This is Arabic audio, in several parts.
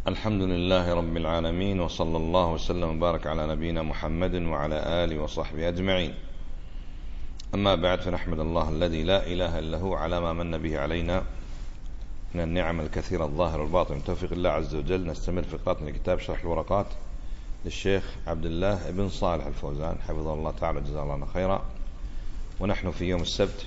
الحمد لله رب العالمين، وصلى الله وسلم وبارك على نبينا محمد وعلى آله وصحبه أجمعين. أما بعد، فنحمد الله الذي لا إله إلا هو على ما من به علينا من النعم الكثيرة الظاهرة والباطنة من توفيق الله عز وجل. نستمر في قراءة من كتاب شرح الورقات للشيخ عبد الله بن صالح الفوزان حفظه الله تعالى جزاه الله خيرا. ونحن في يوم السبت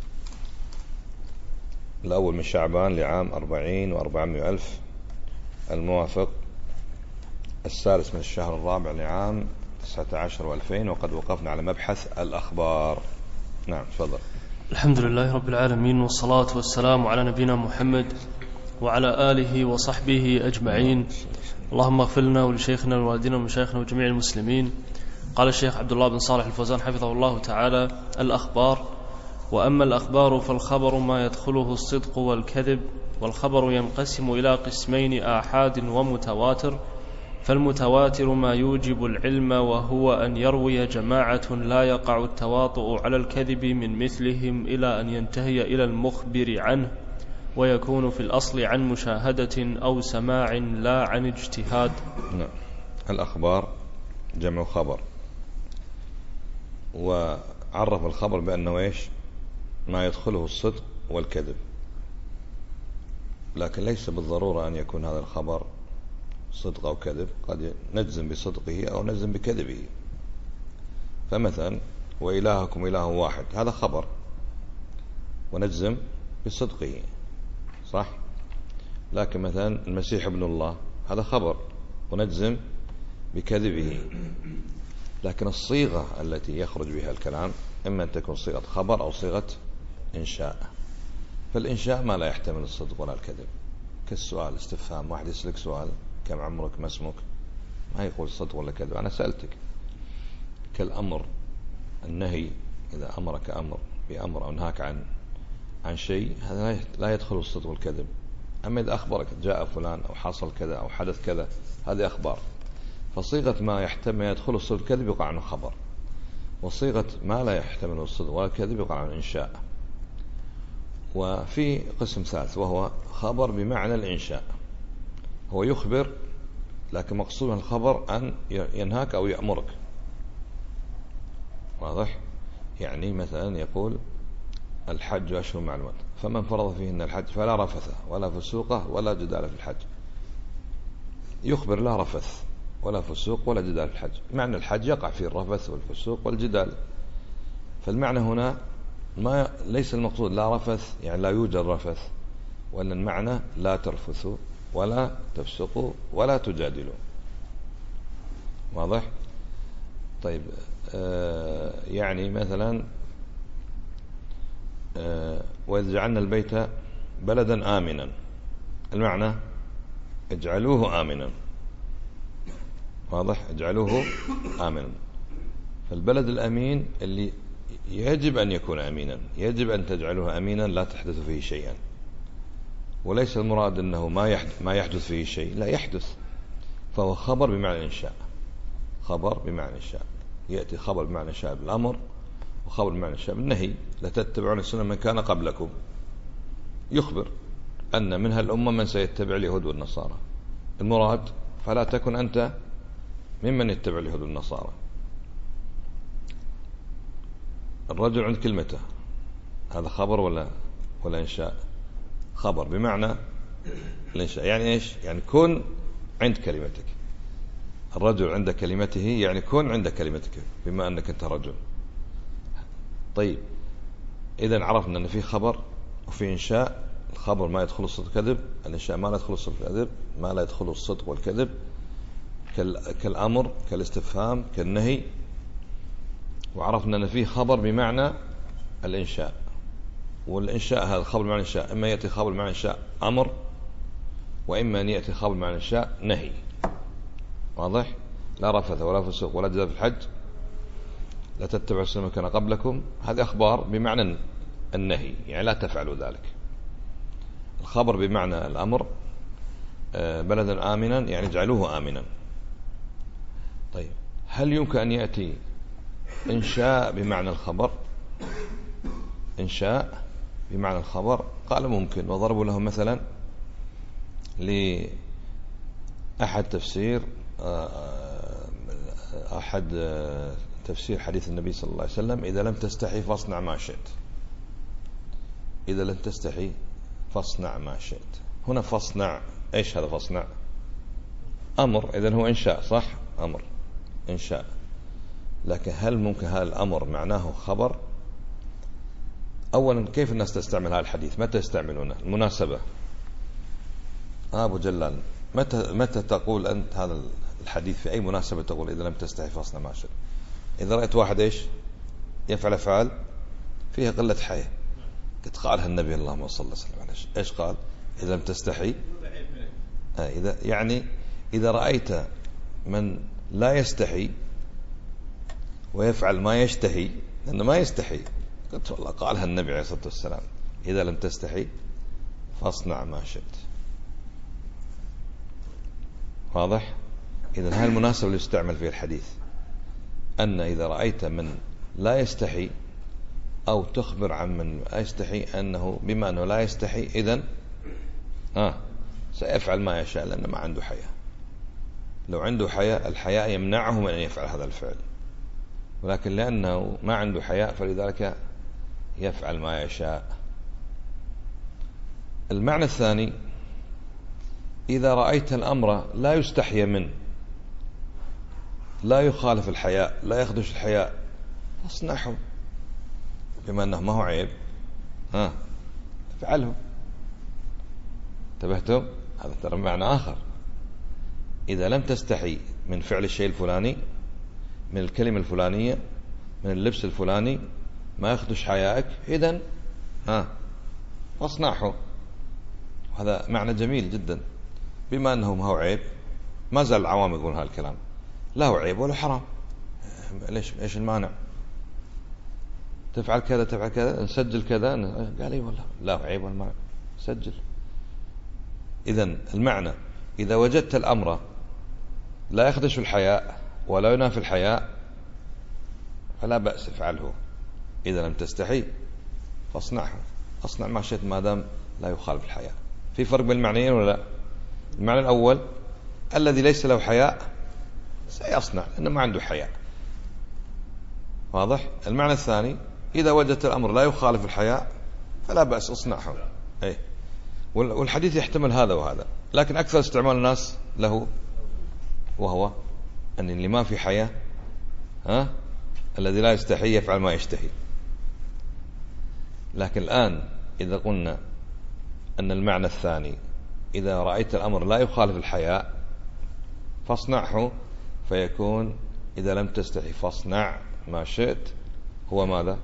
الأول من شعبان لعام 40 و400 ألف، الموافق الثالث من الشهر الرابع لعام 19 و2000. وقد وقفنا على مبحث الأخبار. نعم، تفضل. الحمد لله رب العالمين، والصلاة والسلام على نبينا محمد وعلى آله وصحبه أجمعين. اللهم اغفر لنا ولشيخنا ووالدنا ومشايخنا وجميع المسلمين. قال الشيخ عبد الله بن صالح الفوزان حفظه الله تعالى: الأخبار. وأما الأخبار فالخبر ما يدخله الصدق والكذب، والخبر ينقسم إلى قسمين: آحاد ومتواتر. فالمتواتر ما يوجب العلم، وهو أن يروي جماعة لا يقع التواطؤ على الكذب من مثلهم إلى أن ينتهي إلى المخبر عنه، ويكون في الأصل عن مشاهدة أو سماع لا عن اجتهاد. الأخبار جمع خبر، وعرف الخبر بأنه إيش؟ ما يدخله الصدق والكذب، لكن ليس بالضرورة أن يكون هذا الخبر صدق أو كذب، قد نجزم بصدقه أو نجزم بكذبه. فمثلا: وإلهكم إله واحد، هذا خبر ونجزم بصدقه، صح؟ لكن مثلا المسيح ابن الله، هذا خبر ونجزم بكذبه. لكن الصيغة التي يخرج بها الكلام إما أن تكون صيغة خبر أو صيغة إنشاء. فالإنشاء ما لا يحتمل الصدق ولا الكذب، كالسؤال استفهام، واحد يسألك سؤال: كم عمرك، ما اسمك، ما يقول صدق ولا كذب، أنا سألتك. كالأمر النهي، إذا أمرك أمر بأمر أو نهاك عن شيء، هذا لا يدخل الصدق والكذب. أما إذا أخبرك جاء فلان أو حصل كذا أو حدث كذا، هذه أخبار. فصيغة ما يحتمل يدخل الصدق والكذب يقع عنه خبر، وصيغة ما لا يحتمل الصدق ولا الكذب يقع عنه إنشاء. وفي قسم ثالث وهو خبر بمعنى الإنشاء، هو يخبر لكن مقصود من الخبر أن ينهاك أو يأمرك. واضح؟ يعني مثلا يقول: الحج أشهر معلومات، فمن فرض فيهن الحج فلا رفث ولا فسوق ولا جدال في الحج. يخبر لا رفث ولا فسوق ولا جدال في الحج، معنى الحج يقع فيه الرفث والفسوق والجدال. فالمعنى هنا ليس المقصود لا رفث يعني لا يوجد رفث، وأن المعنى لا ترفثوا ولا تفسقوا ولا تجادلوا. واضح؟ طيب، يعني مثلا: وإذ جعلنا البيت بلدا آمنا، المعنى اجعلوه آمنا. واضح؟ اجعلوه آمنا. فالبلد الأمين اللي يجب أن يكون أمينا، يجب أن تجعلوه أمينا لا تحدث فيه شيئا. وليس المراد أنه ما يحدث فيه شيء، لا يحدث. فهو خبر بمعنى الإنشاء، خبر بمعنى الإنشاء. يأتي خبر بمعنى الإنشاء بالأمر، وخبر بمعنى الإنشاء بالنهي: لتتبعون السنة من كان قبلكم. يخبر أن من هالأمة من سيتبع اليهود والنصارى. المراد: فلا تكن أنت ممن يتبع اليهود والنصارى. الرجل عند كلمته، هذا خبر ولا إنشاء؟ خبر بمعنى الإنشاء. يعني إيش؟ يعني كن عند كلمتك. الرجل عند كلمته يعني كن عند كلمتك بما أنك أنت رجل. طيب، إذن عرفنا أن في خبر وفي إنشاء. الخبر ما يدخل الصدق والكذب، الإنشاء ما لا يدخل الصدق والكذب، ما لا يدخل الصدق والكذب، كالأمر، كالاستفهام، كالنهي. وعرفنا أن فيه خبر بمعنى الإنشاء، والإنشاء هذا خبر بمعنى الإنشاء إما يأتي خبر بمعنى الإنشاء أمر، وإما أن يأتي خبر بمعنى الإنشاء نهي. واضح؟ لا رفث ولا فسوق ولا جدال في الحج، لا تتبعوا السنة من كان قبلكم، هذه أخبار بمعنى النهي، يعني لا تفعلوا ذلك. الخبر بمعنى الأمر: بلدا آمنا، يعني اجعلوه آمنا. طيب، هل يمكن أن يأتي إنشاء بمعنى الخبر؟ إنشاء بمعنى الخبر؟ قال ممكن. وضربوا له مثلا أحد تفسير حديث النبي صلى الله عليه وسلم: إذا لم تستحي فاصنع ما شئت. إذا لم تستحي فاصنع ما شئت. هنا فاصنع، إيش هذا فاصنع؟ أمر، إذن هو إنشاء، صح؟ أمر إنشاء. لكن هل ممكن هذا الأمر معناه خبر؟ أولا كيف الناس تستعمل هذا الحديث؟ متى يستعملونه؟ المناسبة. أبو جلال، متى تقول أنت هذا الحديث؟ في أي مناسبة تقول إذا لم تستحي فاصنع ما شئت؟ إذا رأيت واحد إيش يفعل أفعال فيها قلة حياة، قد قالها النبي اللهم صل وسلم عليه، إيش قال؟ إذا لم تستحي، إذا رأيت من لا يستحي ويفعل ما يشتهي، لأنه ما يستحي، قلت والله قالها النبي عليه الصلاة والسلام: إذا لم تستحي فاصنع ما شئت. واضح؟ إذن هاي المناسبة اللي يستعمل فيها الحديث، أن إذا رأيت من لا يستحي أو تخبر عن من لا يستحي أنه بما أنه لا يستحي إذن سيفعل ما يشاء، لأنه ما عنده حياء. لو عنده حياء، الحياء يمنعه من أن يفعل هذا الفعل، ولكن لأنه ما عنده حياء فلذلك يفعل ما يشاء. المعنى الثاني: إذا رأيت الأمر لا يستحي منه، لا يخالف الحياء، لا يخدش الحياء، فاصنعه، بما أنه ما هو عيب افعله. انتبهتم؟ هذا ترى معنى آخر. إذا لم تستحي من فعل الشيء الفلاني، من الكلمة الفلانية، من اللبس الفلاني، ما يخدش حيائك، إذن فاصنعه. هذا معنى جميل جدا، بما أنه ما هو عيب. ما زال العوام يقولون هذا الكلام: لا هو عيب ولا حرام، إيش المانع؟ تفعل كذا تفعل كذا، نسجل كذا، قال: أي والله لا هو عيب ولا مانع، سجل. إذن المعنى: إذا وجدت الأمر لا يخدش الحياء ولا ينافي الحياء فلا بأس، افعله. إذا لم تستحي فاصنعه، أصنع ما شئت ما دام لا يخالف الحياء. في فرق بين المعنيين ولا لا؟ المعنى الأول: الذي ليس له حياء سيصنع لأنه ما عنده حياء. واضح؟ المعنى الثاني: إذا وجدت الأمر لا يخالف الحياء فلا بأس، اصنعه. والحديث يحتمل هذا وهذا، لكن أكثر استعمال الناس له وهو أن اللي ما في حياة الذي لا يستحي يفعل ما يشتهي. لكن الآن إذا قلنا أن المعنى الثاني: إذا رأيت الأمر لا يخالف الحياء فاصنعه، فيكون إذا لم تستحي فاصنع ما شئت. هو ماذا؟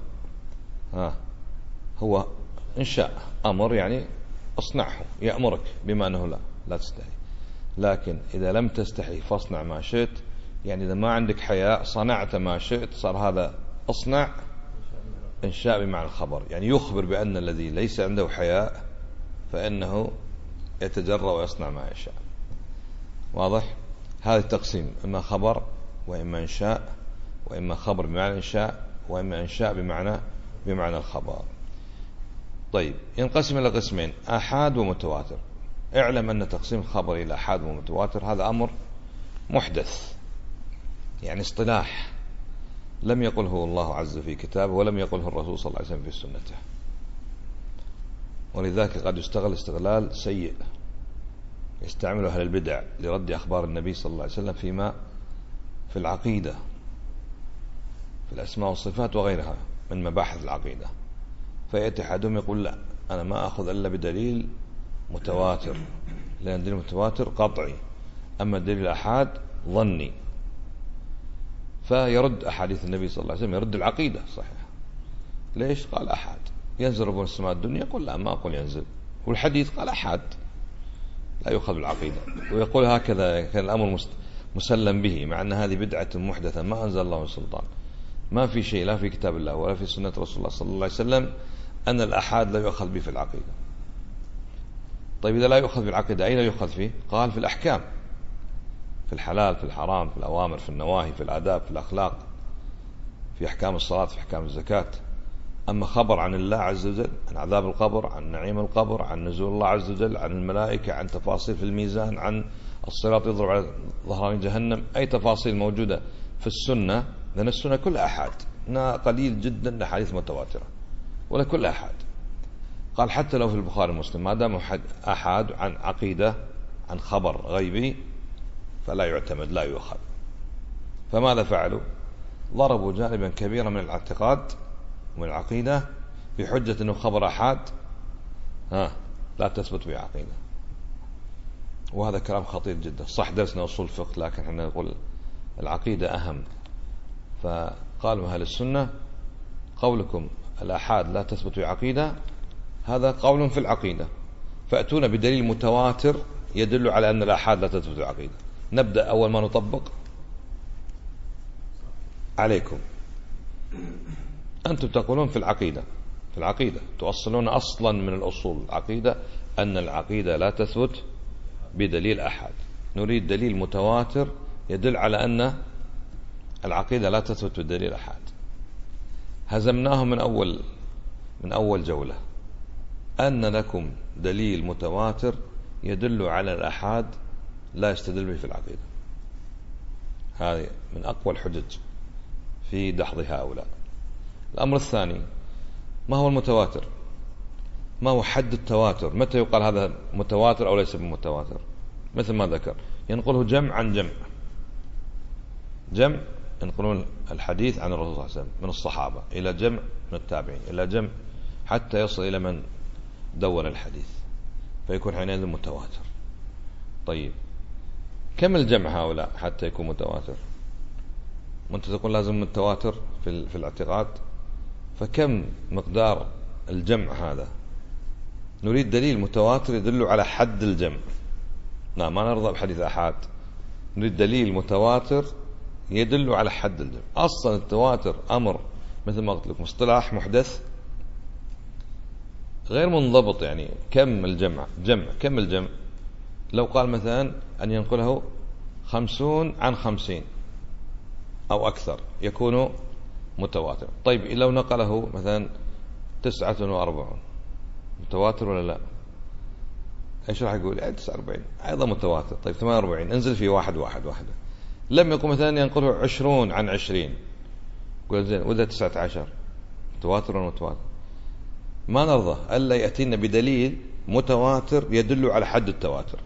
هو إنشاء أمر، يعني اصنعه، يأمرك بما أنه لا تستحي. لكن إذا لم تستحي فاصنع ما شئت، يعني إذا ما عندك حياء صنعت ما شئت، صار هذا اصنع إنشاء بمعنى الخبر، يعني يخبر بأن الذي ليس عنده حياء فإنه يتجرأ ويصنع ما يشاء. واضح؟ هذا التقسيم: إما خبر وإما إنشاء، وإما خبر بمعنى إنشاء، وإما إنشاء بمعنى الخبر. طيب، ينقسم إلى قسمين: آحاد ومتواتر. اعلم أن تقسيم الخبر إلى آحاد ومتواتر هذا أمر محدث، يعني اصطلاح لم يقله الله عز في كتابه، ولم يقله الرسول صلى الله عليه وسلم في سنته، ولذلك قد يستغل استغلال سيء يستعمله أهل البدع لرد أخبار النبي صلى الله عليه وسلم فيما في العقيدة، في الأسماء والصفات وغيرها من مباحث العقيدة. فيأتي أحدهم يقول: لا، أنا ما أخذ إلا بدليل متواتر، لأن دليل متواتر قطعي، أما دليل الآحاد ظني. فيرد أحاديث النبي صلى الله عليه وسلم، يرد العقيدة صحيح. ليش؟ قال أحاد. ينزل ربنا السماء الدنيا؟ يقول: لا، ما أقول ينزل. والحديث قال أحاد، لا يؤخذ بالعقيدة. ويقول هكذا كان الأمر مسلم به، مع أن هذه بدعة محدثة ما أنزل الله من سلطان. ما في شيء لا في كتاب الله ولا في سنة رسول الله صلى الله عليه وسلم أن الأحاد لا يؤخذ به في العقيدة. طيب، إذا لا يؤخذ بالعقيدة أين يؤخذ فيه؟ قال: في الأحكام، في الحلال، في الحرام، في الأوامر، في النواهي، في الآداب، في الأخلاق، في أحكام الصلاة، في أحكام الزكاة. أما خبر عن الله عز وجل، عن عذاب القبر، عن نعيم القبر، عن نزول الله عز وجل، عن الملائكة، عن تفاصيل في الميزان، عن الصراط يضرب على ظهران جهنم، أي تفاصيل موجودة في السنة، لأن السنة كلها أحاد، قليل جدا الأحاديث متواترة ولا كل أحاد. قال حتى لو في البخاري ومسلم ما دام أحاد عن عقيدة، عن خبر غيبي، فلا يعتمد، لا يؤخذ. فماذا فعلوا؟ ضربوا جانبا كبيرا من الاعتقاد ومن العقيدة بحجة أنه خبر أحاد لا تثبت به عقيدة. وهذا كلام خطير جدا. صح درسنا أصول فقه، لكن احنا نقول العقيدة أهم. فقالوا أهل السنة قولكم الأحاد لا تثبت به عقيدة هذا قول في العقيدة، فأتونا بدليل متواتر يدل على أن الأحاد لا تثبت به عقيدة. نبدأ أول ما نطبق عليكم. أنتم تقولون في العقيدة تؤصلون أصلا من الأصول العقيدة أن العقيدة لا تثبت بدليل أحد. نريد دليل متواتر يدل على أن العقيدة لا تثبت بدليل أحد. هزمناه من أول جولة. أن لكم دليل متواتر يدل على الأحاد لا يستدل به في العقيدة. هذه من أقوى الحجج في دحض هؤلاء. الأمر الثاني، ما هو المتواتر؟ ما هو حد التواتر؟ متى يقال هذا متواتر أو ليس بمتواتر؟ مثل ما ذكر، ينقله جمع عن جمع ينقلون الحديث عن الرسول صلى الله عليه وسلم من الصحابة، إلى جمع من التابعين، إلى جمع حتى يصل إلى من دون الحديث، فيكون حينئذ متواتر. طيب كم الجمع هؤلاء حتى يكون متواتر؟ وانت تقول لازم التواتر في الاعتقاد، فكم مقدار الجمع هذا؟ نريد دليل متواتر يدل على حد الجمع. لا، ما نرضى بحديث أحاد، نريد دليل متواتر يدل على حد الجمع. أصلا التواتر أمر مثل ما قلت لكم اصطلاح محدث غير منضبط. يعني كم الجمع؟ كم الجمع؟ لو قال مثلا أن ينقله 50 عن 50 أو أكثر يكون متواتر. طيب لو نقله مثلا 49 متواتر ولا لا؟ ايش راح يقول؟ 49 ايضا متواتر. طيب 48 انزل في واحدة. لم يقل مثلا ينقله 20 عن 20، قل زين وإذا 19 متواتر ولا متواتر؟ ما نرضى ألا يأتينا بدليل متواتر يدل على حد التواتر،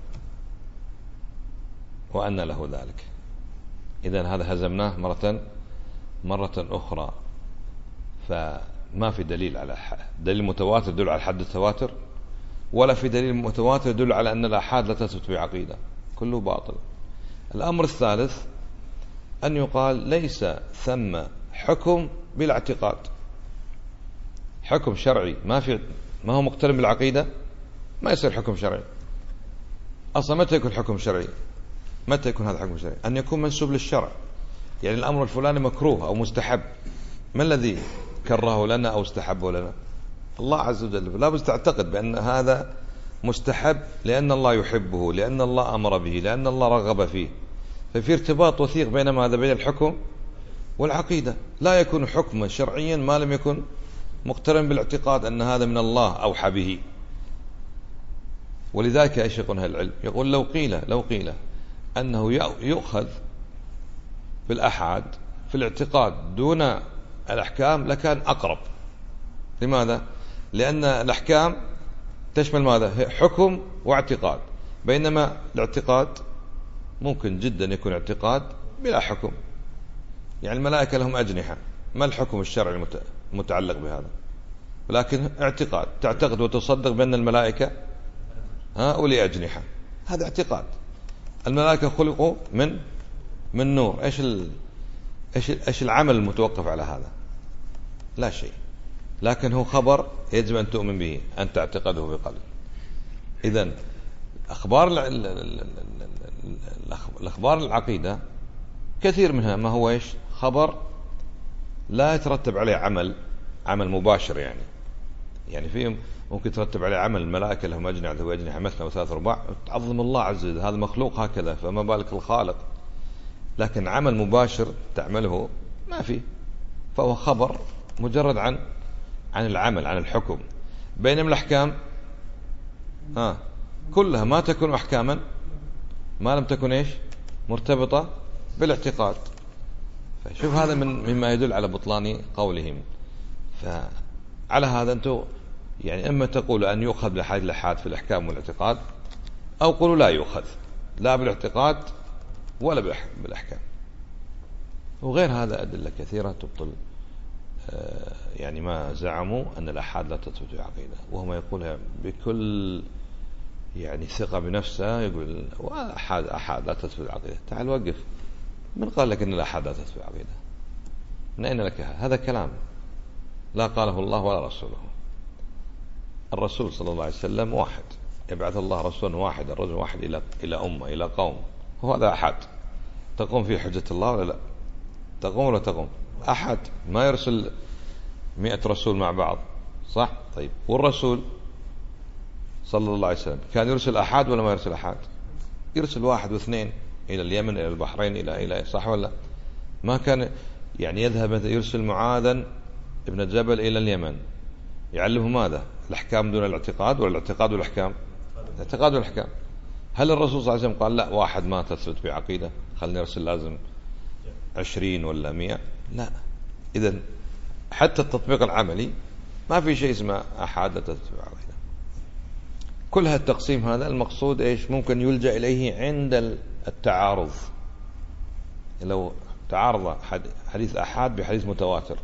وأن له ذلك. إذن هذا هزمناه مرة أخرى. فما في دليل على دليل متواتر يدل على حد التواتر، ولا في دليل متواتر يدل على أن الآحاد لا تثبت بعقيدة، كله باطل. الأمر الثالث أن يقال ليس ثم حكم بلا اعتقاد، حكم شرعي ما هو مقترن بالعقيدة، ما يصير حكم شرعي. أصلا متى يكون حكم شرعي؟ متى يكون هذا حكم شرعي؟ أن يكون منسوب للشرع. يعني الأمر الفلاني مكروه أو مستحب، ما الذي كرهه لنا أو استحبه لنا؟ الله عز وجل. لا بد تعتقد بأن هذا مستحب لأن الله يحبه، لأن الله أمر به، لأن الله رغب فيه. ففي ارتباط وثيق بين ماذا؟ بين الحكم والعقيدة. لا يكون حكما شرعيا ما لم يكن مقترن بالاعتقاد أن هذا من الله أوحى به. ولذلك ايش يقول أهل العلم؟ يقول لو قيل أنه يؤخذ بالأحاد في الاعتقاد دون الأحكام لكان أقرب. لماذا؟ لأن الأحكام تشمل ماذا؟ حكم واعتقاد، بينما الاعتقاد ممكن جدا يكون اعتقاد بلا حكم. يعني الملائكة لهم أجنحة، ما الحكم الشرعي المتعلق بهذا؟ ولكن اعتقاد، تعتقد وتصدق بأن الملائكة أولي أجنحة، هذا اعتقاد. الملائكة خلقوا من نور. ايش العمل المتوقف على هذا؟ لا شيء، لكن هو خبر يجب أن تؤمن به، أن تعتقده بقلب. إذن الأخبار العقيدة كثير منها ما هو ايش؟ خبر لا يترتب عليه عمل مباشر. يعني فيه ممكن يترتب عليه عمل. الملائكة لهم أجنحة وأجنحة مثنى وثلاث ورباع، تعظم الله عز وجل، هذا مخلوق هكذا، فما بالك الخالق. لكن عمل مباشر تعمله ما فيه، فهو خبر مجرد عن عن العمل، عن الحكم. بينما الأحكام كلها ما تكون أحكاما ما لم تكن إيش مرتبطة بالاعتقاد. فشوف هذا مما يدل على بطلان قولهم. فعلى هذا أنتم يعني إما تقول أن يؤخذ بأحاديث الآحاد في الأحكام والاعتقاد، أو قولوا لا يؤخذ لا بالاعتقاد ولا بالأحكام. وغير هذا أدلة كثيرة تبطل يعني ما زعموا أن الآحاد لا تثبت في العقيدة، وهم يقولها بكل يعني ثقة بنفسه، يقول أحاد لا تثبت في العقيدة. تعال وقف، من قال لك أن الآحاد لا تثبت في العقيدة؟ من أين لك هذا كلام لا قاله الله ولا رسوله. الرسول صلى الله عليه وسلم واحد، يبعث الله رسولا واحد، الرجل واحد إلى أمة إلى قوم، وهذا أحد. تقوم فيه حجة الله ولا لا؟ تقوم ولا تقوم؟ أحد، ما يرسل 100 رسول مع بعض، صح؟ طيب، والرسول صلى الله عليه وسلم كان يرسل أحد ولا ما يرسل أحد؟ يرسل 1 و2 إلى اليمن إلى البحرين إلى صح ولا؟ ما كان يعني يذهب يرسل معاذا ابن جبل إلى اليمن يعلمه ماذا؟ الأحكام دون الاعتقاد، ولا الاعتقاد والأحكام؟ الاعتقاد والأحكام. هل الرسول صلى الله عليه وسلم قال لا واحد ما تثبت بعقيدة خلني أرسل لازم 20 ولا 100؟ لا. إذن حتى التطبيق العملي ما في شيء اسمه أحاد لا تثبت بعقيدة. كل هالتقسيم هذا المقصود إيش؟ ممكن يلجأ إليه عند التعارض، لو تعارض حديث أحاد بحديث متواتر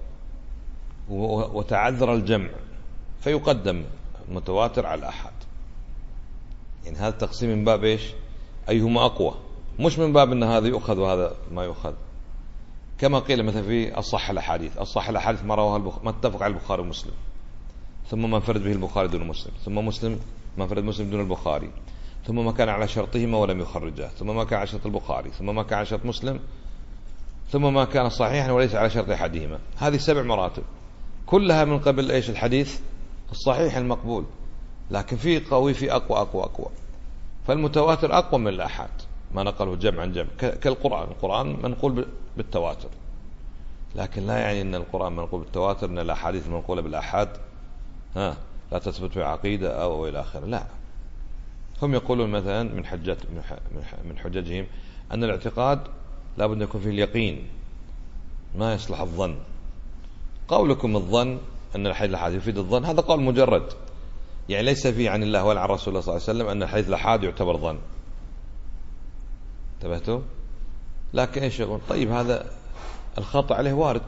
وتعذر الجمع فيقدم المتواتر على الأحاد. يعني هذا التقسيم من باب إيش؟ أيهما أقوى، مش من باب أن هذا يؤخذ وهذا ما يؤخذ. كما قيل مثلا في الصح الأحاديث، الصح الأحاديث ما اتفق على البخاري ومسلم، ثم ما انفرد به البخاري دون مسلم، ثم مسلم ما انفرد مسلم دون البخاري، ثم ما كان على شرطهما ولم يخرجاه، ثم ما كان على شرط البخاري، ثم ما كان على شرط مسلم، ثم ما كان صحيحا وليس على شرط أحدهما. هذه 7 مراتب كلها من قبل إيش؟ الحديث الصحيح المقبول. لكن في قوي، في أقوى. فالمتواتر أقوى من الأحاد ما نقله جمع عن جمع، كالقرآن. القرآن منقول بالتواتر، لكن لا يعني أن القرآن منقول بالتواتر أن الأحاديث المنقولة بالأحاد لا تثبت في عقيدة أو إلى آخره. لا، هم يقولون مثلا من حججهم أن الاعتقاد لا بد أن يكون فيه اليقين، ما يصلح الظن. قولكم الظن أن الحديث الأحاد يفيد الظن، هذا قول مجرد، يعني ليس فيه عن الله ولا عن رسول الله صلى الله عليه وسلم أن الحديث الأحاد يعتبر ظن. انتبهتوا؟ لكن ايش يقول؟ طيب هذا الخطأ عليه وارد،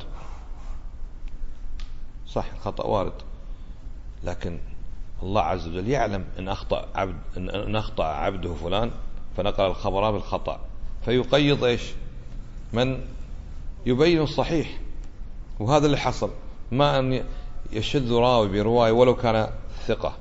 صح الخطأ وارد، لكن الله عز وجل يعلم إن أخطأ عبده فلان فنقل الخبر بالخطأ، فيقيض ايش؟ من يبين الصحيح. وهذا اللي حصل، ما أن يشذ راوي برواية ولو كان ثقة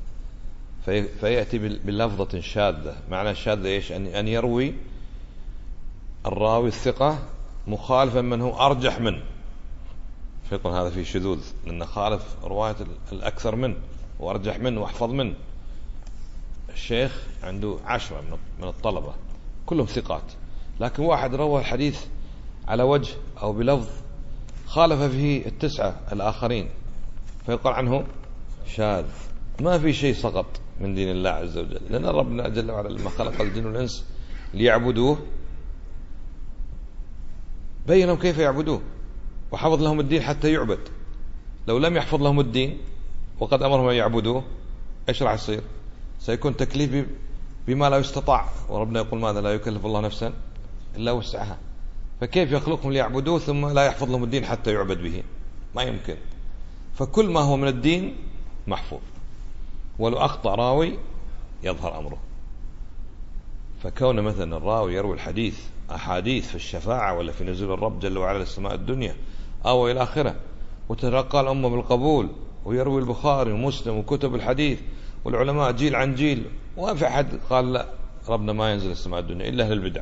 فيأتي بلفظة شاذة. معنى الشاذة ايش؟ أن يروي الراوي الثقة مخالفا من هو أرجح منه، فيقول هذا فيه شذوذ لأنه خالف رواية الأكثر منه وأرجح منه وأحفظ منه. الشيخ عنده 10 من الطلبة كلهم ثقات، لكن واحد روى الحديث على وجه أو بلفظ خالف فيه 9 الآخرين، فيقال عنه شاذ. ما في شيء سقط من دين الله عز وجل، لأن ربنا جل وعلا لما خلق الجن والإنس ليعبدوه بينهم كيف يعبدوه وحفظ لهم الدين حتى يعبد. لو لم يحفظ لهم الدين وقد أمرهم أن يعبدوه إيش راح يصير؟ سيكون تكليف بما لا يستطاع، وربنا يقول ماذا؟ لا يكلف الله نفسا إلا وسعها. فكيف يخلقهم ليعبدوه ثم لا يحفظ لهم الدين حتى يعبد به؟ ما يمكن. فكل ما هو من الدين محفوظ، ولو أخطأ راوي يظهر أمره. فكون مثلا الراوي يروي الحديث أحاديث في الشفاعة ولا في نزول الرب جل وعلا للسماء الدنيا أو إلى آخره، وتلقى الأمة بالقبول، ويروي البخاري ومسلم وكتب الحديث والعلماء جيل عن جيل، وما في أحد قال لا ربنا ما ينزل السماء الدنيا إلا أهل البدع.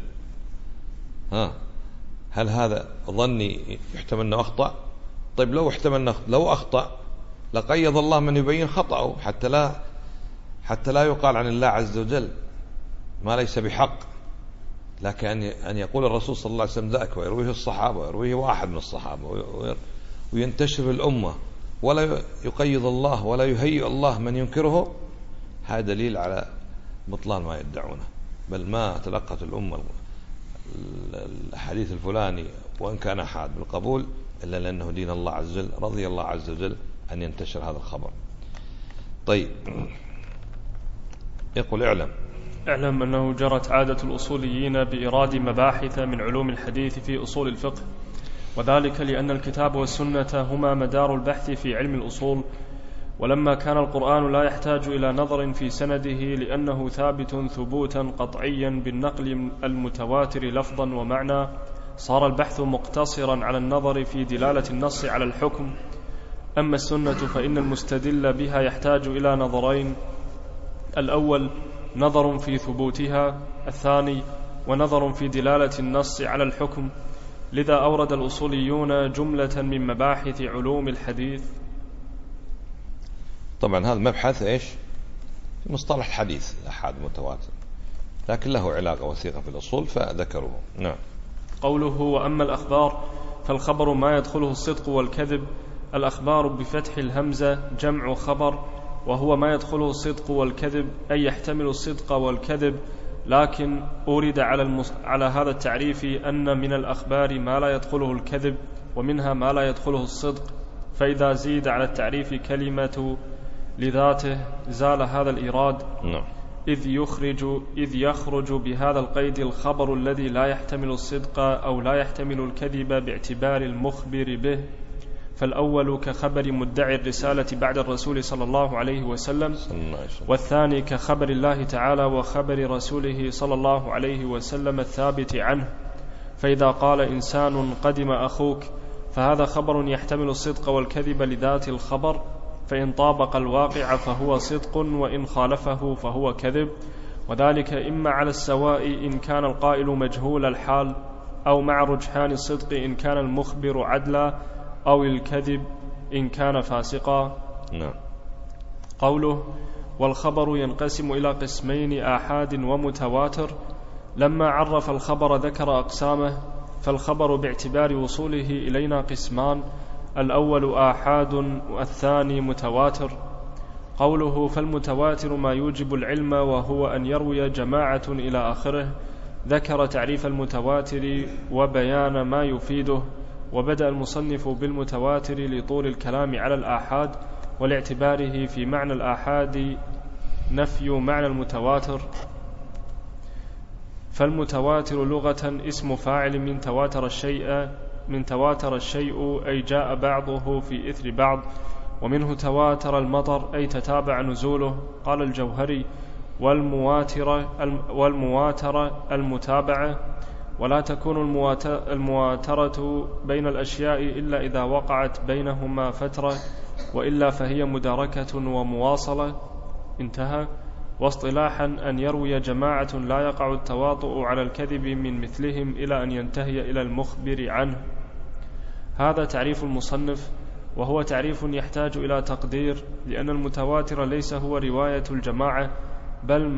هل هذا ظني يحتمل أنه أخطأ؟ طيب لو أخطأ لقيض الله من يبين خطأه حتى لا يقال عن الله عز وجل ما ليس بحق. لكن أن يقول الرسول صلى الله عليه وسلم ذاك ويرويه الصحابة ويرويه واحد من الصحابة وينتشر في الأمة ولا يقيض الله ولا يهيئ الله من ينكره، هذا دليل على بطلان ما يدعونه. بل ما تلقت الأمة الحديث الفلاني وإن كان أحد بالقبول إلا لأنه دين الله عز وجل، رضي الله عز وجل أن ينتشر هذا الخبر. طيب، يقول اعلم أنه جرت عادة الأصوليين بإيراد مباحث من علوم الحديث في أصول الفقه، وذلك لأن الكتاب والسنة هما مدار البحث في علم الأصول. ولما كان القرآن لا يحتاج إلى نظر في سنده لأنه ثابت ثبوتا قطعيا بالنقل المتواتر لفظا ومعنى، صار البحث مقتصرا على النظر في دلالة النص على الحكم. أما السنة فإن المستدل بها يحتاج إلى نظرين: الأول نظر في ثبوتها، الثاني ونظر في دلالة النص على الحكم. لذا أورد الأصوليون جملة من مباحث علوم الحديث. طبعا هذا مبحث إيش في مصطلح الحديث، الأحاد متواتر، لكن له علاقة وثيقة في الأصول فذكروه. نعم. قوله وأما الأخبار فالخبر ما يدخله الصدق والكذب. الأخبار بفتح الهمزة جمع خبر، وهو ما يدخله الصدق والكذب، أي يحتمل الصدق والكذب. لكن أورد على هذا التعريف أن من الأخبار ما لا يدخله الكذب ومنها ما لا يدخله الصدق، فإذا زيد على التعريف كلمة لذاته زال هذا الإيراد. إذ يخرج بهذا القيد الخبر الذي لا يحتمل الصدق أو لا يحتمل الكذب باعتبار المخبر به. فالأول كخبر مدعي الرسالة بعد الرسول صلى الله عليه وسلم، والثاني كخبر الله تعالى وخبر رسوله صلى الله عليه وسلم الثابت عنه. فإذا قال إنسان قدم أخوك فهذا خبر يحتمل الصدق والكذب لذات الخبر، فإن طابق الواقع فهو صدق وإن خالفه فهو كذب، وذلك إما على السواء إن كان القائل مجهول الحال، أو مع رجحان الصدق إن كان المخبر عدلا، أو الكذب إن كان فاسقا. قوله والخبر ينقسم إلى قسمين: آحاد ومتواتر. لما عرف الخبر ذكر أقسامه، فالخبر باعتبار وصوله إلينا قسمان: الأول آحاد والثاني متواتر. قوله فالمتواتر ما يوجب العلم وهو أن يروي جماعة إلى آخره، ذكر تعريف المتواتر وبيان ما يفيده. وبدأ المصنف بالمتواتر لطول الكلام على الآحاد ولاعتباره في معنى الآحاد نفي معنى المتواتر. فالمتواتر لغة اسم فاعل من تواتر الشيء أي جاء بعضه في إثر بعض، ومنه تواتر المطر أي تتابع نزوله. قال الجوهري والمواترة المتابعة، ولا تكون المواترة بين الأشياء إلا إذا وقعت بينهما فترة، وإلا فهي مداركة ومواصلة. انتهى. واصطلاحا أن يروي جماعة لا يقع التواطؤ على الكذب من مثلهم إلى أن ينتهي إلى المخبر عنه. هذا تعريف المصنف، وهو تعريف يحتاج إلى تقدير، لأن المتواتر ليس هو رواية الجماعة بل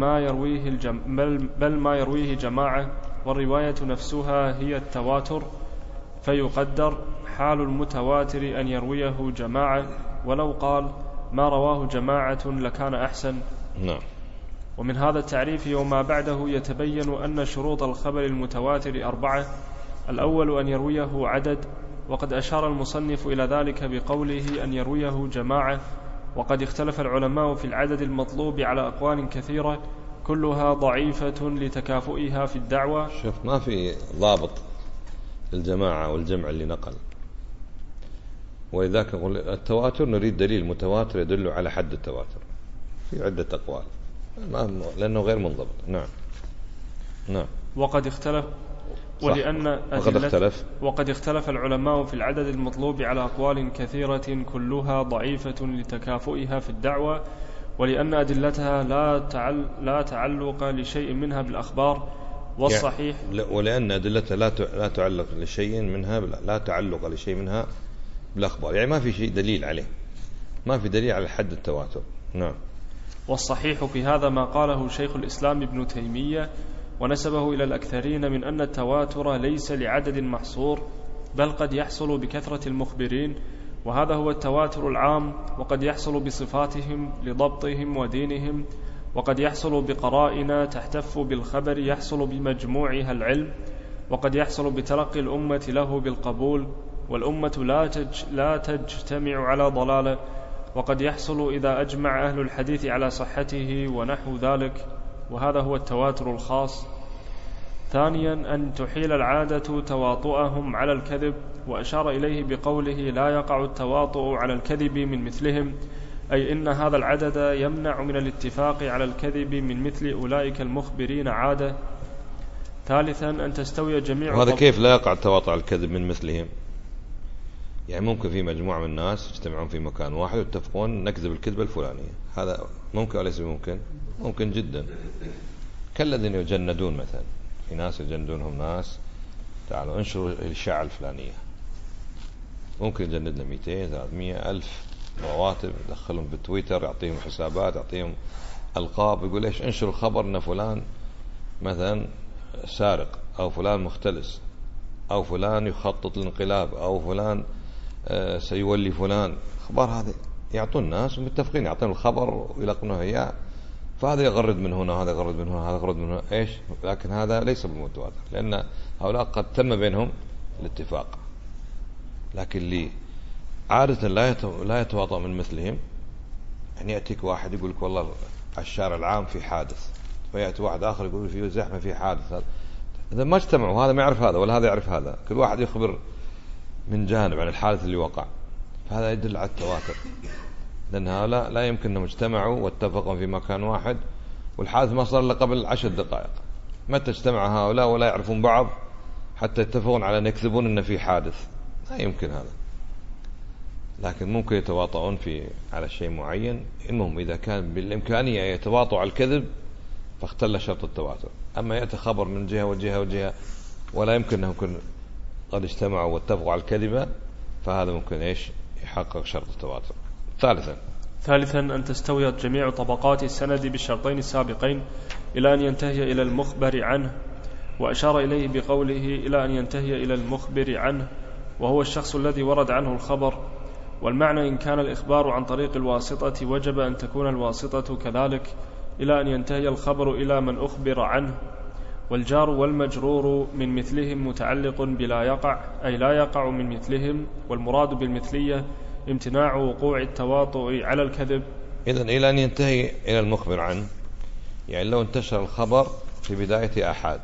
ما يرويه جماعة، والرواية نفسها هي التواتر. فيقدر حال المتواتر أن يرويه جماعة، ولو قال ما رواه جماعة لكان أحسن. ومن هذا التعريف وما بعده يتبين أن شروط الخبر المتواتر 4: الأول أن يرويه عدد، وقد أشار المصنف إلى ذلك بقوله أن يرويه جماعة، وقد اختلف العلماء في العدد المطلوب على أقوال كثيرة كلها ضعيفة لتكافؤها في الدعوة. شوف، ما في ضابط للجماعة والجمع اللي نقل، ولذلك نقول التواتر نريد دليل متواتر يدل على حد التواتر في عدة أقوال، لأنه غير منضبط. نعم. وقد اختلف وقد اختلف العلماء في العدد المطلوب على أقوال كثيرة كلها ضعيفة لتكافؤها في الدعوة، ولأن أدلتها لا تعلق لشيء منها بالأخبار. والصحيح ولأن أدلتها لا تعلق لشيء منها، لا تعلق لشيء منها بالأخبار، يعني ما في شيء دليل عليه، ما في دليل على حد التواتر. نعم. والصحيح في هذا ما قاله شيخ الإسلام ابن تيمية ونسبه إلى الأكثرين من أن التواتر ليس لعدد محصور، بل قد يحصل بكثرة المخبرين، وهذا هو التواتر العام، وقد يحصل بصفاتهم لضبطهم ودينهم، وقد يحصل بقرائن تحتف بالخبر يحصل بمجموعها العلم، وقد يحصل بتلقي الأمة له بالقبول، والأمة لا تجتمع على ضلالة، وقد يحصل إذا أجمع أهل الحديث على صحته ونحو ذلك، وهذا هو التواتر الخاص. ثانيا أن تحيل العادة تواطؤهم على الكذب، وأشار إليه بقوله لا يقع التواطؤ على الكذب من مثلهم، أي إن هذا العدد يمنع من الاتفاق على الكذب من مثل أولئك المخبرين عادة. ثالثا أن تستوي جميع وهذا كيف لا يقع التواطؤ على الكذب من مثلهم؟ يعني ممكن في مجموعة من الناس يجتمعون في مكان واحد ويتفقون نكذب الكذبة الفلانية، هذا ممكن وليس ممكن؟ ممكن جدا. كالذين يجندون مثلا، في ناس يجندونهم ناس تعالوا انشروا الإشاعة الفلانية، ممكن يجند له 200 300 ألف رواتب، يدخلهم بالتويتر، يعطيهم حسابات، يعطيهم ألقاب، يقول إيش انشروا خبر أن فلان مثلا سارق، أو فلان مختلس، أو فلان يخطط للانقلاب، أو فلان سيولي فلان. أخبار هذه يعطون الناس متفقين، يعطون الخبر ويلقنوه إياه، فهذا يغرد من هنا، هذا يغرد من هنا، هذا يغرد من هنا، إيش؟ لكن هذا ليس بالمتواتر، لأن هؤلاء قد تم بينهم الاتفاق. لكن لي عادة لا يتواطأ من مثلهم، يعني يأتيك واحد يقول لك والله على الشارع العام في حادث، ويأتي واحد آخر يقول فيه زحمة في حادث. إذا ما اجتمعوا، هذا ما يعرف هذا ولا هذا يعرف هذا، كل واحد يخبر من جانب عن الحادث اللي وقع، فهذا يدل على التواتر، لأن هؤلاء لا يمكن أنهم اجتمعوا واتفقوا في مكان واحد والحادث ما صار إلا قبل 10 دقائق. متى اجتمع هؤلاء ولا يعرفون بعض حتى يتفقون على أن يكذبون أن في حادث؟ لا يمكن هذا. لكن ممكن يتواطؤون على شيء معين. المهم إذا كان بالإمكانية يتواطؤ على الكذب فاختل شرط التواتر. أما يأتي خبر من جهة وجهة وجهة ولا يمكن أنهم قد اجتمعوا واتفقوا على الكذبة، فهذا ممكن يحقق شرط التواتر. ثالثا أن تستوي جميع طبقات السند بالشرطين السابقين إلى أن ينتهي إلى المخبر عنه، وأشار إليه بقوله إلى أن ينتهي إلى المخبر عنه، وهو الشخص الذي ورد عنه الخبر. والمعنى إن كان الإخبار عن طريق الواسطة وجب أن تكون الواسطة كذلك إلى أن ينتهي الخبر إلى من أخبر عنه. والجار والمجرور من مثلهم متعلق بلا يقع، أي لا يقع من مثلهم، والمراد بالمثلية امتناع وقوع التواطؤ على الكذب. إذن إلى أن ينتهي إلى المخبر عنه، يعني لو انتشر الخبر في بداية أحد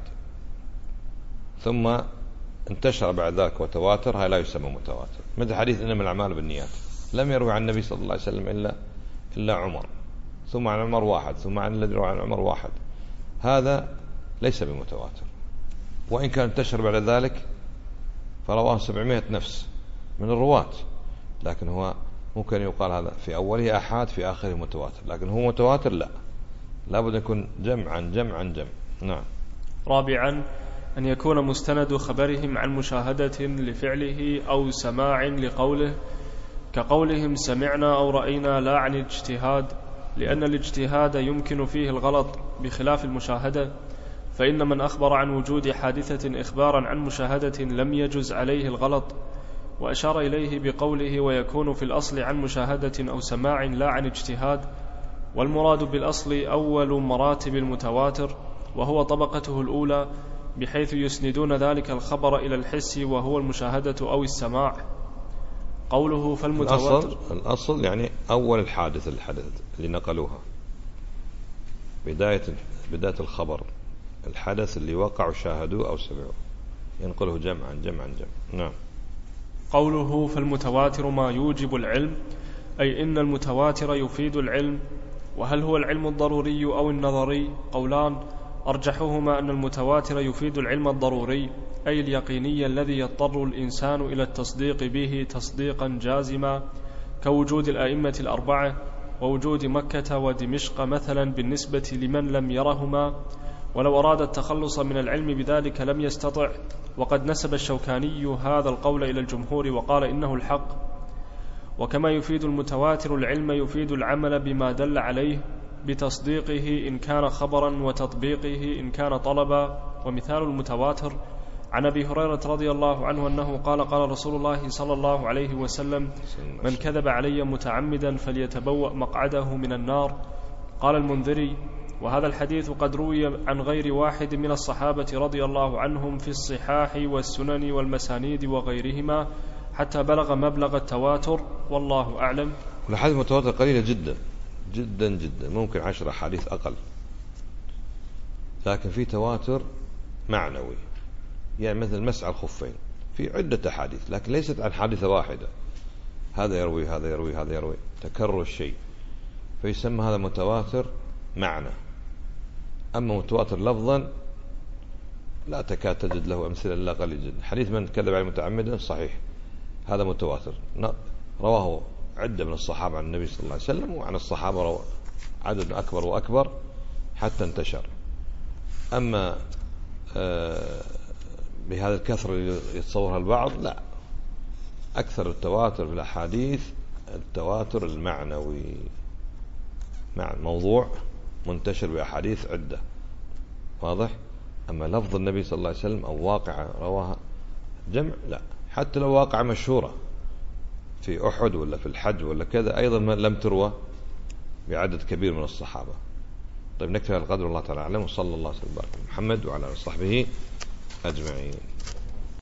ثم انتشر بعد ذلك وتواتر، هذا لا يسمى متواتر. مثل حديث إنما الأعمال بالنيات، لم يروي عن النبي صلى الله عليه وسلم إلا عمر، ثم عن عمر واحد، ثم عن الذي روى عن عمر واحد، هذا ليس بمتواتر. وإن كان انتشر بعد ذلك فرواه 700 نفس من الرواة، لكن هو ممكن يقال هذا في أوله أحاد في آخره متواتر، لكن هو متواتر لا، لابد يكون جمع عن جمع عن جمع. نعم. رابعا أن يكون مستند خبرهم عن مشاهدة لفعله أو سماع لقوله، كقولهم سمعنا أو رأينا، لا عن اجتهاد، لأن الاجتهاد يمكن فيه الغلط بخلاف المشاهدة، فإن من أخبر عن وجود حادثة إخبارا عن مشاهدة لم يجز عليه الغلط. وأشار إليه بقوله ويكون في الأصل عن مشاهدة أو سماع لا عن اجتهاد، والمراد بالأصل أول مراتب المتواتر، وهو طبقته الأولى، بحيث يسندون ذلك الخبر إلى الحس وهو المشاهدة أو السماع. قوله فالمتواتر الأصل يعني أول الحادث اللي نقلوها، بداية الخبر، الحدث اللي وقع وشاهدوه أو سمعوه، ينقله جمعا جمعا جمعا. نعم. قوله فالمتواتر ما يوجب العلم، أي إن المتواتر يفيد العلم. وهل هو العلم الضروري أو النظري؟ قولان، أرجحهما أن المتواتر يفيد العلم الضروري، أي اليقيني الذي يضطر الإنسان إلى التصديق به تصديقا جازما، كوجود الأئمة الأربعة، ووجود مكة ودمشق مثلا بالنسبة لمن لم يرهما، ولو أراد التخلص من العلم بذلك لم يستطع. وقد نسب الشوكاني هذا القول إلى الجمهور وقال إنه الحق. وكما يفيد المتواتر العلم يفيد العمل بما دل عليه بتصديقه إن كان خبرا وتطبيقه إن كان طلبا. ومثال المتواتر عن أبي هريرة رضي الله عنه أنه قال قال رسول الله صلى الله عليه وسلم من كذب علي متعمدا فليتبوأ مقعده من النار. قال المنذري وهذا الحديث قد روي عن غير واحد من الصحابة رضي الله عنهم في الصحاح والسنن والمسانيد وغيرهما حتى بلغ مبلغ التواتر، والله أعلم. الأحاديث المتواترة قليلة جدا جدا جدا، ممكن 10 أحاديث أقل، لكن في تواتر معنوي. يعني مثل مسح الخفين في عدة أحاديث، لكن ليست عن حادثة واحدة، هذا يروي هذا يروي هذا يروي، تكرر الشيء، فيسمى هذا متواتر معنى. أما متواتر لفظا لا تكاد تجد له أمثلة إلا قليل جدا. حديث من كذب عليه متعمدا صحيح، هذا متواتر، رواه عدة من الصحابة عن النبي صلى الله عليه وسلم، وعن الصحابة عدد أكبر وأكبر حتى انتشر. أما بهذا الكثرة اللي يتصورها البعض، لا، أكثر التواتر في الأحاديث التواتر المعنوي، مع موضوع منتشر بأحاديث عدة، واضح. أما لفظ النبي صلى الله عليه وسلم أو واقعة رواها جمع، لا، حتى لو واقعة مشهورة في أحد ولا في الحج ولا كذا أيضا لم تروى بعدد كبير من الصحابة. طيب نكتفي هذا القدر، والله تعالى أعلم، وصلى الله وسلم وبارك على محمد وعلى آله وصحبه أجمعين.